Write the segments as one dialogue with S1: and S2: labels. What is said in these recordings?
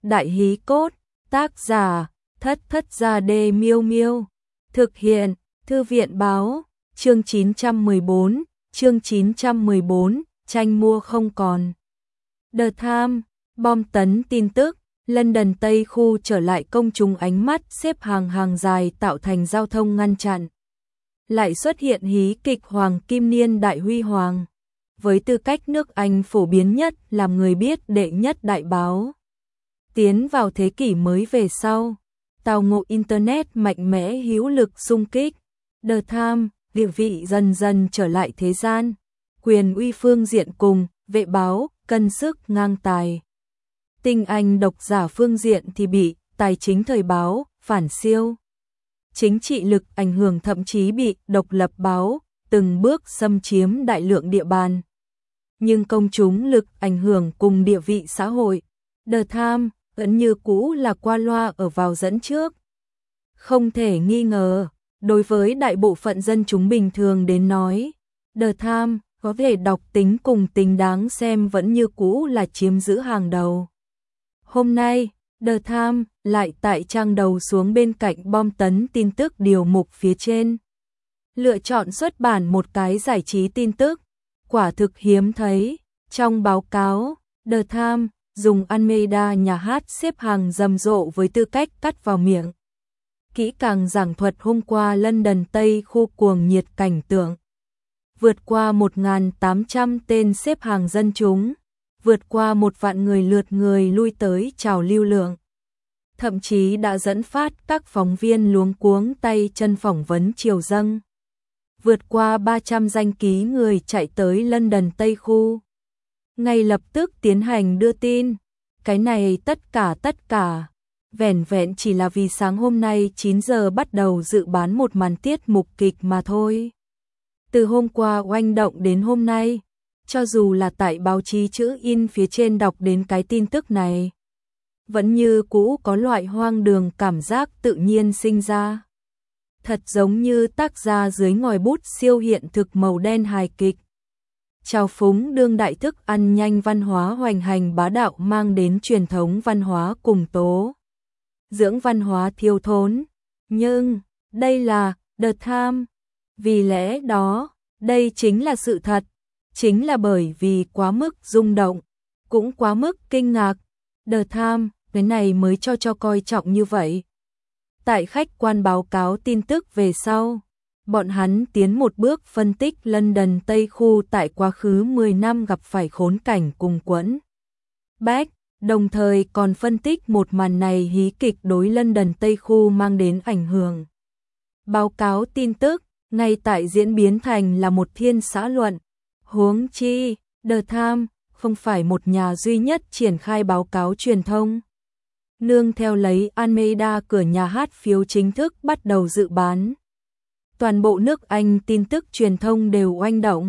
S1: Đại hí cốt, tác giả, Thất Thất Gia Đê Miêu Miêu. Thực hiện, Thư viện báo, chương 914, tranh mua không còn. The Times, bom tấn tin tức, London Tây khu trở lại công chúng ánh mắt xếp hàng dài tạo thành giao thông ngăn chặn. Lại xuất hiện hí kịch Hoàng Kim Niên Đại Huy Hoàng. Với tư cách nước Anh phổ biến nhất làm người biết đệ nhất đại báo. Tiến vào thế kỷ mới về sau, tào ngộ Internet mạnh mẽ hữu lực xung kích. The Times, địa vị dần dần trở lại thế gian. Quyền uy phương diện cùng, vệ báo, cân sức ngang tài. Tinh anh độc giả phương diện thì bị, tài chính thời báo, phản siêu. Chính trị lực ảnh hưởng thậm chí bị độc lập báo, từng bước xâm chiếm đại lượng địa bàn. Nhưng công chúng lực ảnh hưởng cùng địa vị xã hội, The Times vẫn như cũ là qua loa ở vào dẫn trước. Không thể nghi ngờ, đối với đại bộ phận dân chúng bình thường đến nói, The Times có thể đọc tính cùng tính đáng xem vẫn như cũ là chiếm giữ hàng đầu. Hôm nay, The Times lại tại trang đầu xuống bên cạnh bom tấn tin tức điều mục phía trên. Lựa chọn xuất bản một cái giải trí tin tức, quả thực hiếm thấy. Trong báo cáo, The Times dùng Almeida nhà hát xếp hàng rầm rộ với tư cách cắt vào miệng. Kỹ càng giảng thuật hôm qua London Tây khu cuồng nhiệt cảnh tượng. Vượt qua 1.800 tên xếp hàng dân chúng, vượt qua 1 vạn người lượt người lui tới chào lưu lượng. Thậm chí đã dẫn phát các phóng viên luống cuống tay chân phỏng vấn triều dâng. Vượt qua 300 danh ký người chạy tới London Tây khu. Ngay lập tức tiến hành đưa tin. Cái này tất cả, vẻn vẹn chỉ là vì sáng hôm nay 9 giờ bắt đầu dự bán một màn tiết mục kịch mà thôi. Từ hôm qua oanh động đến hôm nay, cho dù là tại báo chí chữ in phía trên đọc đến cái tin tức này, vẫn như cũ có loại hoang đường cảm giác tự nhiên sinh ra. Thật giống như tác gia dưới ngòi bút siêu hiện thực màu đen hài kịch. Trào phúng đương đại thức ăn nhanh văn hóa hoành hành bá đạo mang đến truyền thống văn hóa cùng tố dưỡng văn hóa thiếu thốn. Nhưng, đây là The Times. Vì lẽ đó, đây chính là sự thật. Chính là bởi vì quá mức rung động, cũng quá mức kinh ngạc. The Times, cái này mới cho coi trọng như vậy. Tại khách quan báo cáo tin tức về sau, bọn hắn tiến một bước phân tích London Tây khu tại quá khứ 10 năm gặp phải khốn cảnh cùng quẫn bách, đồng thời còn phân tích một màn này hí kịch đối London Tây khu mang đến ảnh hưởng. Báo cáo tin tức, ngay tại diễn biến thành là một thiên xã luận. Huống chi, The Times không phải một nhà duy nhất triển khai báo cáo truyền thông. Nương theo lấy Almeida cửa nhà hát phiếu chính thức bắt đầu dự bán. Toàn bộ nước Anh tin tức truyền thông đều oanh động.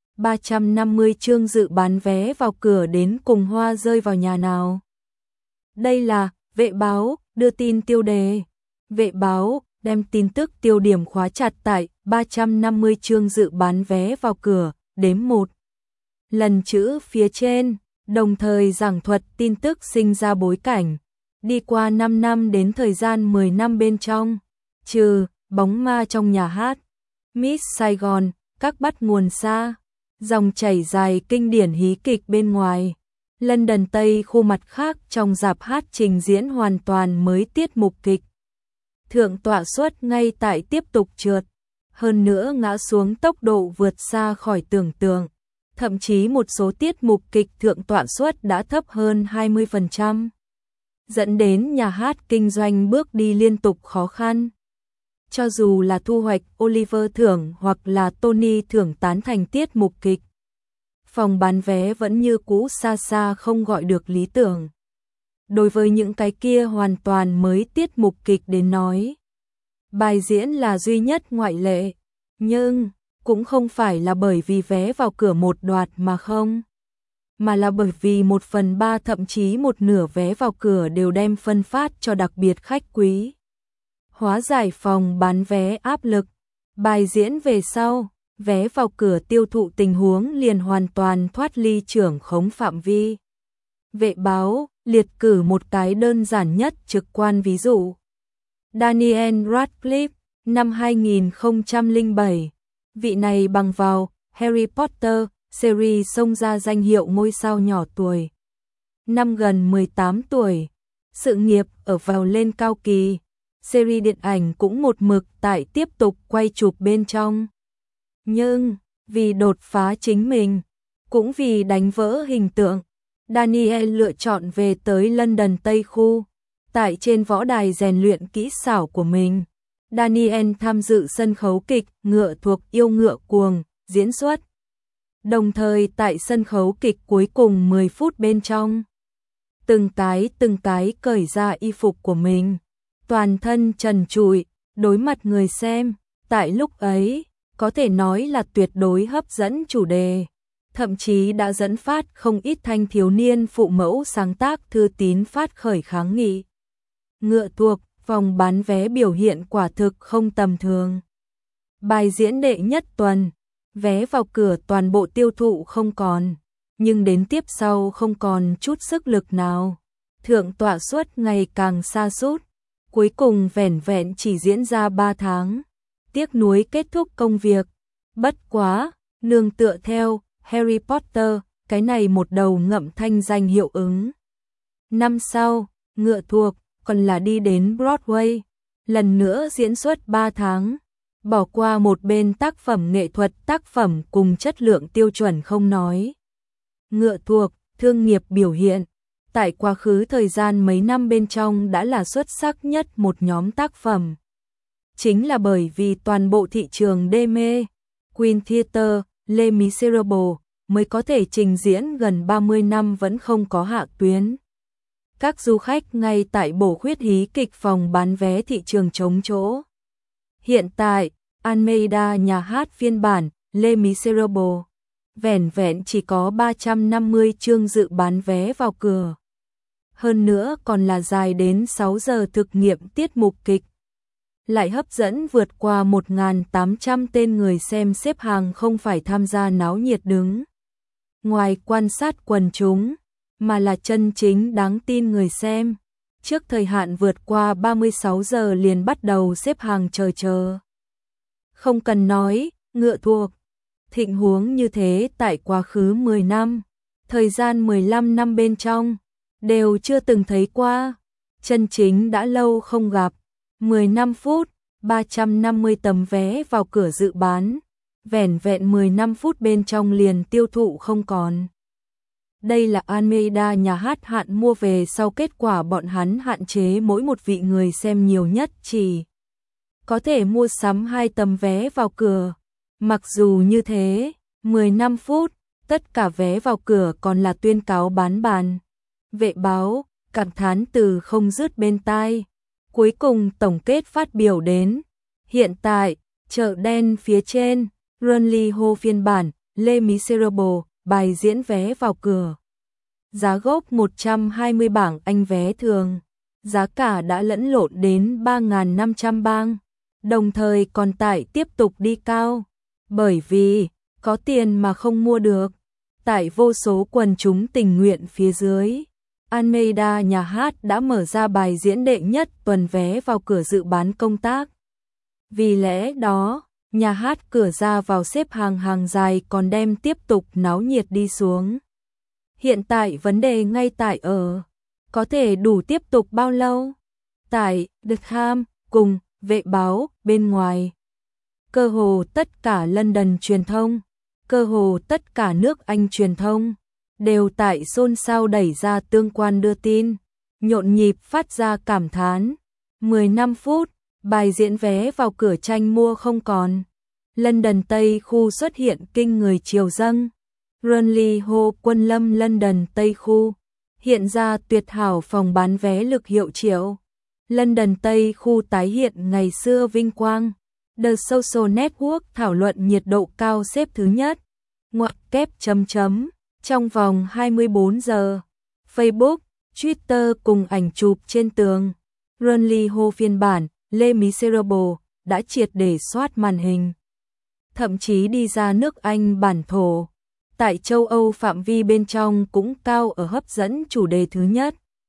S1: 350 chương dự bán vé vào cửa đến cùng hoa rơi vào nhà nào. Đây là Vệ báo đưa tin tiêu đề. Vệ báo đem tin tức tiêu điểm khóa chặt tại 350 chương dự bán vé vào cửa, đếm một lần chữ phía trên, đồng thời giảng thuật tin tức sinh ra bối cảnh. Đi qua 5 năm đến thời gian 10 năm bên trong, trừ bóng ma trong nhà hát, Miss Saigon, các bắt nguồn xa, dòng chảy dài kinh điển hí kịch bên ngoài, London Tây khu mặt khác trong rạp hát trình diễn hoàn toàn mới tiết mục kịch. Thượng tọa suất ngay tại tiếp tục trượt, hơn nữa ngã xuống tốc độ vượt xa khỏi tưởng tượng, thậm chí một số tiết mục kịch thượng tọa suất đã thấp hơn 20%. Dẫn đến nhà hát kinh doanh bước đi liên tục khó khăn. Cho dù là thu hoạch Oliver thưởng hoặc là Tony thưởng tán thành tiết mục kịch, phòng bán vé vẫn như cũ xa không gọi được lý tưởng. Đối với những cái kia hoàn toàn mới tiết mục kịch đến nói, bài diễn là duy nhất ngoại lệ, nhưng cũng không phải là bởi vì vé vào cửa một đoạt mà không, mà là bởi vì 1/3 thậm chí một nửa vé vào cửa đều đem phân phát cho đặc biệt khách quý. Hóa giải phòng bán vé áp lực, bài diễn về sau, vé vào cửa tiêu thụ tình huống liền hoàn toàn thoát ly trưởng khống phạm vi. Vệ báo, liệt cử một cái đơn giản nhất trực quan ví dụ. Daniel Radcliffe, năm 2007, vị này bằng vào Harry Potter series xông ra danh hiệu ngôi sao nhỏ tuổi. Năm gần 18 tuổi, sự nghiệp ở vào lên cao kỳ, series điện ảnh cũng một mực tại tiếp tục quay chụp bên trong. Nhưng, vì đột phá chính mình, cũng vì đánh vỡ hình tượng, Daniel lựa chọn về tới London Tây Khu. Tại trên võ đài rèn luyện kỹ xảo của mình, Daniel tham dự sân khấu kịch Ngựa thuộc yêu ngựa cuồng, diễn xuất. Đồng thời tại sân khấu kịch cuối cùng 10 phút bên trong, từng cái cởi ra y phục của mình, toàn thân trần trụi, đối mặt người xem, tại lúc ấy, có thể nói là tuyệt đối hấp dẫn chủ đề, thậm chí đã dẫn phát không ít thanh thiếu niên phụ mẫu sáng tác thư tín phát khởi kháng nghị. Ngựa thuộc, phòng bán vé biểu hiện quả thực không tầm thường. Bài diễn đệ nhất tuần, vé vào cửa toàn bộ tiêu thụ không còn, nhưng đến tiếp sau không còn chút sức lực nào. Thượng tọa suất ngày càng sa sút, cuối cùng vẻn vẹn chỉ diễn ra 3 tháng. Tiếc nuối kết thúc công việc. Bất quá, nương tựa theo Harry Potter, cái này một đầu ngậm thanh danh hiệu ứng. Năm sau, Ngựa thuộc còn là đi đến Broadway, lần nữa diễn xuất 3 tháng. Bỏ qua một bên tác phẩm nghệ thuật, tác phẩm cùng chất lượng tiêu chuẩn không nói. Ngựa thuộc, thương nghiệp biểu hiện, tại quá khứ thời gian mấy năm bên trong đã là xuất sắc nhất một nhóm tác phẩm. Chính là bởi vì toàn bộ thị trường đê mê, Queen Theatre, Les Miserables mới có thể trình diễn gần 30 năm vẫn không có hạ tuyến. Các du khách ngay tại bổ khuyết hí kịch phòng bán vé thị trường trống chỗ. Hiện tại, Almeida nhà hát phiên bản Les Miserables vẻn vẹn chỉ có 350 chương dự bán vé vào cửa. Hơn nữa còn là dài đến 6 giờ thực nghiệm tiết mục kịch. Lại hấp dẫn vượt qua 1.800 tên người xem xếp hàng không phải tham gia náo nhiệt đứng ngoài quan sát quần chúng, mà là chân chính đáng tin người xem. Trước thời hạn vượt qua 36 giờ liền bắt đầu xếp hàng chờ. Không cần nói, Ngựa thuộc. Thịnh huống như thế tại quá khứ 10 năm, thời gian 15 năm bên trong, đều chưa từng thấy qua. Chân chính đã lâu không gặp. 15 phút, 350 tấm vé vào cửa dự bán, vẻn vẹn 15 phút bên trong liền tiêu thụ không còn. Đây là Almeida nhà hát hạn mua về sau, kết quả bọn hắn hạn chế mỗi một vị người xem nhiều nhất chỉ có thể mua sắm 2 tấm vé vào cửa. Mặc dù như thế, 15 phút, tất cả vé vào cửa còn là tuyên cáo bán bàn. Vệ báo, cảm thán từ không dứt bên tai. Cuối cùng tổng kết phát biểu đến. Hiện tại, chợ đen phía trên, Burnley Hall phiên bản, Les Miserables, bài diễn vé vào cửa. Giá gốc 120 bảng Anh vé thường. Giá cả đã lẫn lộn đến 3.500 bang. Đồng thời còn tại tiếp tục đi cao. Bởi vì, có tiền mà không mua được. Tại vô số quần chúng tình nguyện phía dưới, Almeida nhà hát đã mở ra bài diễn đệ nhất tuần vé vào cửa dự bán công tác. Vì lẽ đó, nhà hát cửa ra vào xếp hàng dài còn đem tiếp tục náo nhiệt đi xuống. Hiện tại vấn đề ngay tại có thể đủ tiếp tục bao lâu? Tại The Times cùng Vệ báo bên ngoài. Cơ hồ tất cả London truyền thông, cơ hồ tất cả nước Anh truyền thông đều tại xôn xao đẩy ra tương quan đưa tin, nhộn nhịp phát ra cảm thán. 15 phút, bài diễn vé vào cửa tranh mua không còn. London Tây Khu xuất hiện kinh người triều dâng. Burnley Hall Quân lâm London Tây Khu, hiện ra tuyệt hảo phòng bán vé lực hiệu triệu. London Tây Khu tái hiện ngày xưa vinh quang. The Social Network thảo luận nhiệt độ cao xếp thứ nhất. Ngoặc kép chấm. Trong vòng 24 giờ, Facebook, Twitter cùng ảnh chụp trên tường. Burnley Hall phiên bản, Les Miserables đã triệt để soát màn hình. Thậm chí đi ra nước Anh bản thổ. Tại châu Âu phạm vi bên trong cũng cao ở hấp dẫn chủ đề thứ nhất.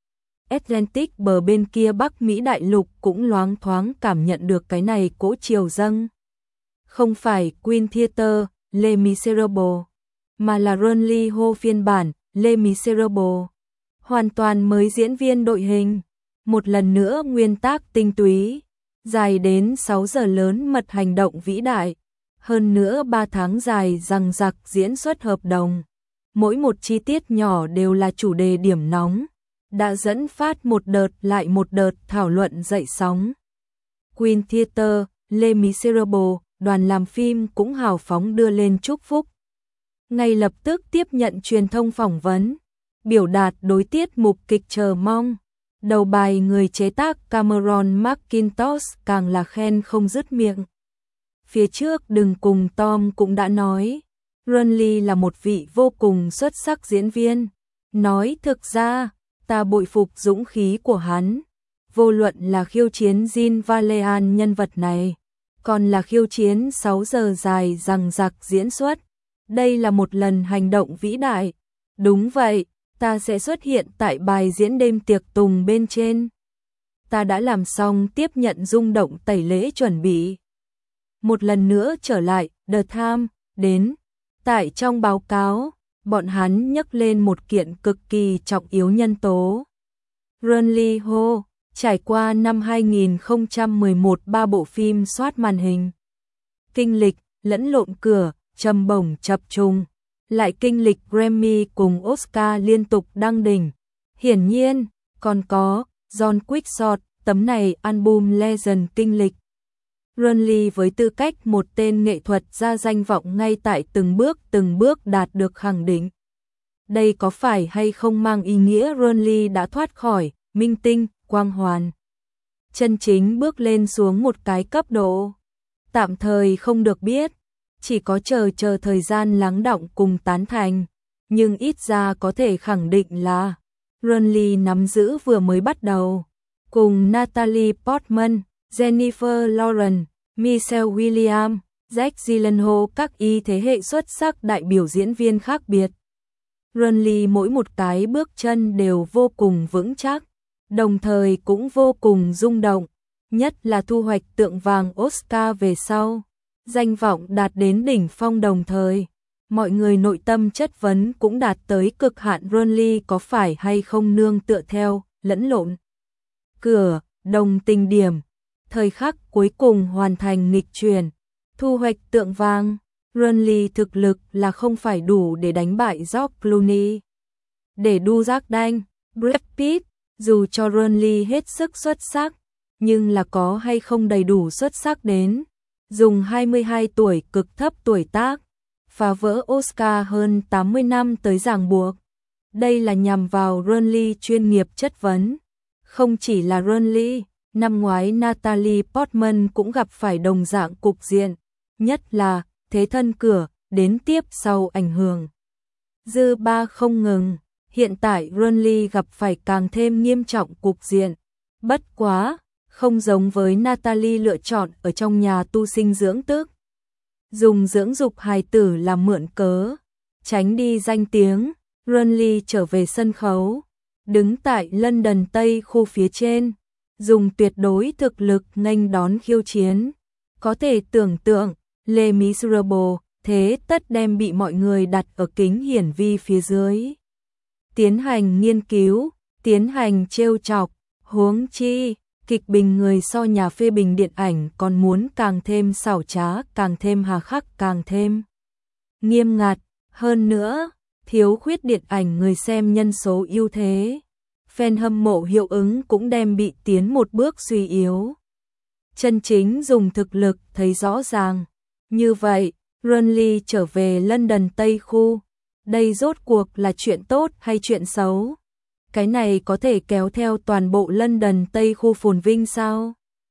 S1: Atlantic bờ bên kia Bắc Mỹ đại lục cũng loáng thoáng cảm nhận được cái này cỗ chiều dâng. Không phải Queen Theatre, Les Miserables, mà là Ron Ho phiên bản Les Miserables. Hoàn toàn mới diễn viên đội hình. Một lần nữa nguyên tác tinh túy, dài đến 6 giờ lớn mật hành động vĩ đại. Hơn nữa 3 tháng dài dằng dặc diễn xuất hợp đồng. Mỗi một chi tiết nhỏ đều là chủ đề điểm nóng, đã dẫn phát một đợt lại một đợt thảo luận dậy sóng. Queen Theatre, Les Miserables, đoàn làm phim cũng hào phóng đưa lên chúc phúc. Ngay lập tức tiếp nhận truyền thông phỏng vấn, biểu đạt đối tiết mục kịch chờ mong. Đầu bài người chế tác Cameron McIntosh càng là khen không dứt miệng. Phía trước Đừng Cùng Tom cũng đã nói, Ron Lee là một vị vô cùng xuất sắc diễn viên. Nói thực ra, ta bội phục dũng khí của hắn. Vô luận là khiêu chiến Jean Valjean nhân vật này, còn là khiêu chiến 6 giờ dài dằng dặc diễn xuất. Đây là một lần hành động vĩ đại. Đúng vậy, ta sẽ xuất hiện tại bài diễn đêm tiệc tùng bên trên. Ta đã làm xong tiếp nhận rung động tẩy lễ chuẩn bị. Một lần nữa trở lại, The Times, đến. Tại trong báo cáo, bọn hắn nhắc lên một kiện cực kỳ trọng yếu nhân tố. Ron Ho, trải qua năm 2011 3 bộ phim soát màn hình. Kinh lịch, lẫn lộn cửa, trầm bổng chập trùng. Lại kinh lịch Grammy cùng Oscar liên tục đăng đỉnh. Hiển nhiên, còn có John Quickshot, tấm này album Legend kinh lịch. Ron Lee với tư cách một tên nghệ thuật gia danh vọng ngay tại từng bước đạt được khẳng định. Đây có phải hay không mang ý nghĩa Ron Lee đã thoát khỏi minh tinh, quang hoàn, chân chính bước lên xuống một cái cấp độ? Tạm thời không được biết, chỉ có chờ thời gian lắng đọng cùng tán thành, nhưng ít ra có thể khẳng định là Ron Lee nắm giữ vừa mới bắt đầu. Cùng Natalie Portman, Jennifer Lawrence, Michelle Williams, Jake Gyllenhaal các thế hệ xuất sắc đại biểu diễn viên khác biệt. Ron Lee mỗi một cái bước chân đều vô cùng vững chắc, đồng thời cũng vô cùng rung động, nhất là thu hoạch tượng vàng Oscar về sau. Danh vọng đạt đến đỉnh phong đồng thời, mọi người nội tâm chất vấn cũng đạt tới cực hạn. Ron Lee có phải hay không nương tựa theo, lẫn lộn cửa, đồng tình điểm. Thời khắc cuối cùng hoàn thành nghịch chuyển, thu hoạch tượng vàng. Ron Lee thực lực là không phải đủ để đánh bại George Clooney, để đu giác đanh, Brad Pitt. Dù cho Ron Lee hết sức xuất sắc, nhưng là có hay không đầy đủ xuất sắc đến dùng 22 tuổi cực thấp tuổi tác, phá vỡ Oscar hơn 80 năm tới ràng buộc. Đây là nhằm vào Ron Lee chuyên nghiệp chất vấn. Không chỉ là Ron Lee, năm ngoái Natalie Portman cũng gặp phải đồng dạng cục diện, nhất là thế thân cửa, đến tiếp sau ảnh hưởng dư ba không ngừng. Hiện tại Ron Lee gặp phải càng thêm nghiêm trọng cục diện. Bất quá, không giống với Natalie lựa chọn ở trong nhà tu sinh dưỡng tức, dùng dưỡng dục hài tử làm mượn cớ, tránh đi danh tiếng. Ron Lee trở về sân khấu, đứng tại London Tây khu phía trên, dùng tuyệt đối thực lực nghênh đón khiêu chiến. Có thể tưởng tượng, Les Miserables thế tất đem bị mọi người đặt ở kính hiển vi phía dưới, tiến hành nghiên cứu, tiến hành trêu chọc. Huống chi, kịch bình người so nhà phê bình điện ảnh còn muốn càng thêm xảo trá, càng thêm hà khắc, càng thêm nghiêm ngặt. Hơn nữa, thiếu khuyết điện ảnh người xem nhân số ưu thế, fan hâm mộ hiệu ứng cũng đem bị tiến một bước suy yếu. Chân chính dùng thực lực thấy rõ ràng. Như vậy, Ron Lee trở về London Tây khu, đây rốt cuộc là chuyện tốt hay chuyện xấu? Cái này có thể kéo theo toàn bộ London Tây khu phồn vinh sao?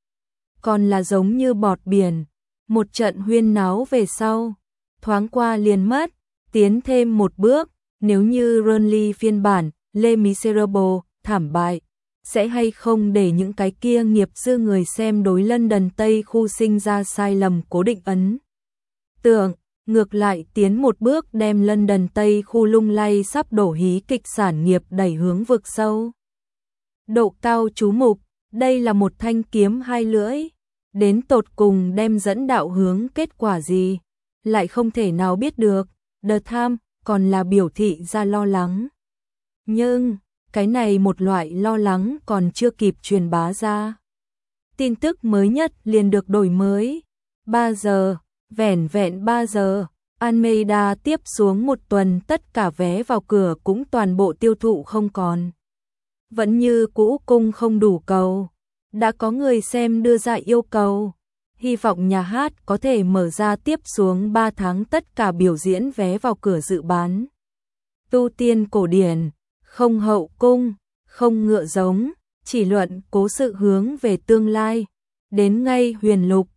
S1: Còn là giống như bọt biển, một trận huyên náo về sau, thoáng qua liền mất. Tiến thêm một bước, nếu như Ron Lee phiên bản Les Miserables thảm bại, sẽ hay không để những cái kia nghiệp dư người xem đối London Tây khu sinh ra sai lầm cố định ấn tượng, ngược lại tiến một bước đem London Tây khu lung lay sắp đổ hí kịch sản nghiệp đẩy hướng vực sâu. độ cao chú mục, đây là một thanh kiếm hai lưỡi, đến tột cùng đem dẫn đạo hướng kết quả gì, lại không thể nào biết được. The Times còn là biểu thị ra lo lắng. Nhưng, cái này một loại lo lắng còn chưa kịp truyền bá ra. Tin tức mới nhất liền được đổi mới. 3 giờ, vẻn vẹn 3 giờ, Almeida tiếp xuống một tuần tất cả vé vào cửa cũng toàn bộ tiêu thụ không còn. Vẫn như cũ cung không đủ cầu. Đã có người xem đưa ra yêu cầu. Hy vọng nhà hát có thể mở ra tiếp xuống 3 tháng tất cả biểu diễn vé vào cửa dự bán. Tu tiên cổ điển, không hậu cung, không ngựa giống, chỉ luận cố sự hướng về tương lai. Đến ngay huyền lục,